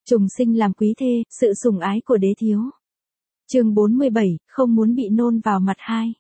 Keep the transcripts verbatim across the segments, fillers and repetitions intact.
Trùng sinh làm quý thê, sự sủng ái của đế thiếu. Chương bốn mươi bảy, không muốn bị nôn vào mặt hai.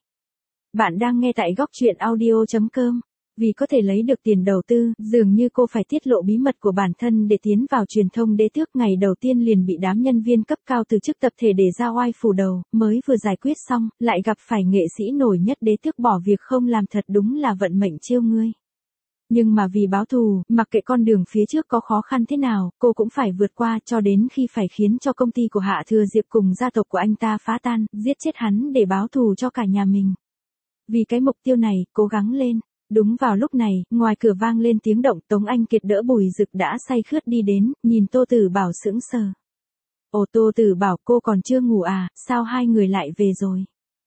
Bạn đang nghe tại góc truyện audio chấm com. Vì có thể lấy được tiền đầu tư, dường như cô phải tiết lộ bí mật của bản thân để tiến vào truyền thông đế tước. Ngày đầu tiên liền bị đám nhân viên cấp cao từ chức tập thể để ra oai phủ đầu, mới vừa giải quyết xong, lại gặp phải nghệ sĩ nổi nhất đế tước bỏ việc không làm, thật đúng là vận mệnh trêu ngươi. Nhưng mà vì báo thù, mặc kệ con đường phía trước có khó khăn thế nào, cô cũng phải vượt qua, cho đến khi phải khiến cho công ty của Hạ Thừa Diệp cùng gia tộc của anh ta phá tan, giết chết hắn để báo thù cho cả nhà mình. Vì cái mục tiêu này, cố gắng lên. Đúng vào lúc này, ngoài cửa vang lên tiếng động, Tống Anh Kiệt đỡ Bùi Dực đã say khướt đi đến, nhìn Tô Tử Bảo sững sờ. Ồ, Tô Tử Bảo, cô còn chưa ngủ à, sao hai người lại về rồi?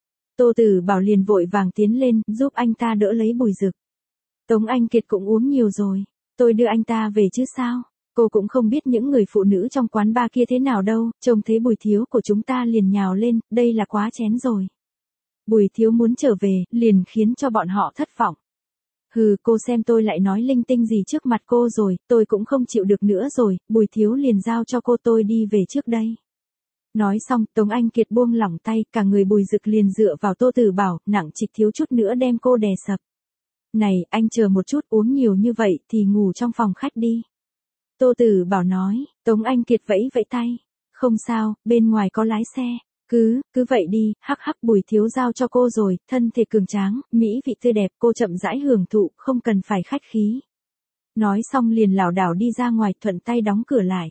Tô Tử Bảo liền vội vàng tiến lên, giúp anh ta đỡ lấy Bùi Dực. Tống Anh Kiệt cũng uống nhiều rồi, tôi đưa anh ta về chứ sao? Cô cũng không biết những người phụ nữ trong quán bar kia thế nào đâu, trông thấy Bùi thiếu của chúng ta liền nhào lên, đây là quá chén rồi. Bùi thiếu muốn trở về, liền khiến cho bọn họ thất vọng. Hừ, cô xem tôi lại nói linh tinh gì trước mặt cô rồi, tôi cũng không chịu được nữa rồi, Bùi thiếu liền giao cho cô, tôi đi về trước đây. Nói xong, Tống Anh Kiệt buông lỏng tay, cả người Bùi Dực liền dựa vào Tô Tử Bảo, nặng trịch thiếu chút nữa đem cô đè sập. Này, anh chờ một chút, uống nhiều như vậy thì ngủ trong phòng khách đi. Tô Tử Bảo nói. Tống Anh Kiệt vẫy vẫy tay. Không sao, bên ngoài có lái xe. Cứ, cứ vậy đi, hắc hắc. Bùi thiếu giao cho cô rồi, thân thể cường tráng, mỹ vị tươi đẹp, cô chậm rãi hưởng thụ, không cần phải khách khí. Nói xong liền lảo đảo đi ra ngoài, thuận tay đóng cửa lại.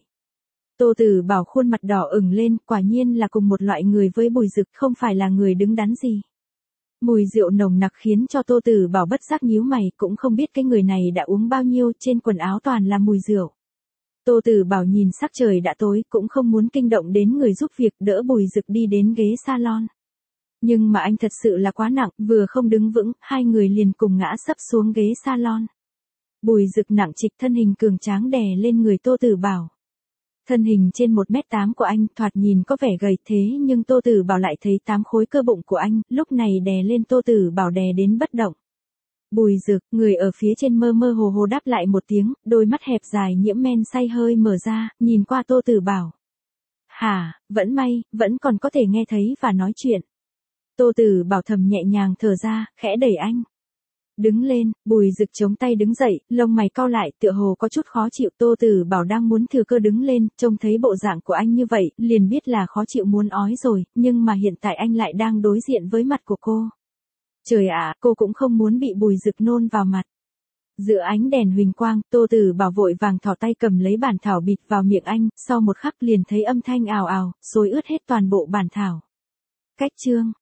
Tô Tử Bảo khuôn mặt đỏ ửng lên, quả nhiên là cùng một loại người với Bùi Dực, không phải là người đứng đắn gì. Mùi rượu nồng nặc khiến cho Tô Tử Bảo bất giác nhíu mày, cũng không biết cái người này đã uống bao nhiêu, trên quần áo toàn là mùi rượu. Tô Tử Bảo nhìn sắc trời đã tối, cũng không muốn kinh động đến người giúp việc, đỡ Bùi Dực đi đến ghế salon. Nhưng mà anh thật sự là quá nặng, vừa không đứng vững, hai người liền cùng ngã sấp xuống ghế salon. Bùi Dực nặng trịch, thân hình cường tráng đè lên người Tô Tử Bảo. Thân hình trên một mét tám của anh thoạt nhìn có vẻ gầy, thế nhưng Tô Tử Bảo lại thấy tám khối cơ bụng của anh, lúc này đè lên Tô Tử Bảo đè đến bất động. Bùi Dực, người ở phía trên mơ mơ hồ hồ đáp lại một tiếng, đôi mắt hẹp dài nhiễm men say hơi mở ra, nhìn qua Tô Tử Bảo. Hả, vẫn may, vẫn còn có thể nghe thấy và nói chuyện. Tô Tử Bảo thầm nhẹ nhàng thở ra, khẽ đẩy anh. Đứng lên, Bùi Dực chống tay đứng dậy, lông mày cau lại, tựa hồ có chút khó chịu. Tô Tử Bảo đang muốn thừa cơ đứng lên, trông thấy bộ dạng của anh như vậy, liền biết là khó chịu muốn ói rồi, nhưng mà hiện tại anh lại đang đối diện với mặt của cô. Trời ạ, cô cũng không muốn bị Bùi Dực nôn vào mặt. Giữa ánh đèn huỳnh quang, Tô Tử Bảo vội vàng thò tay cầm lấy bản thảo bịt vào miệng anh, sau một khắc liền thấy âm thanh ào ào, xối ướt hết toàn bộ bản thảo. Cách chương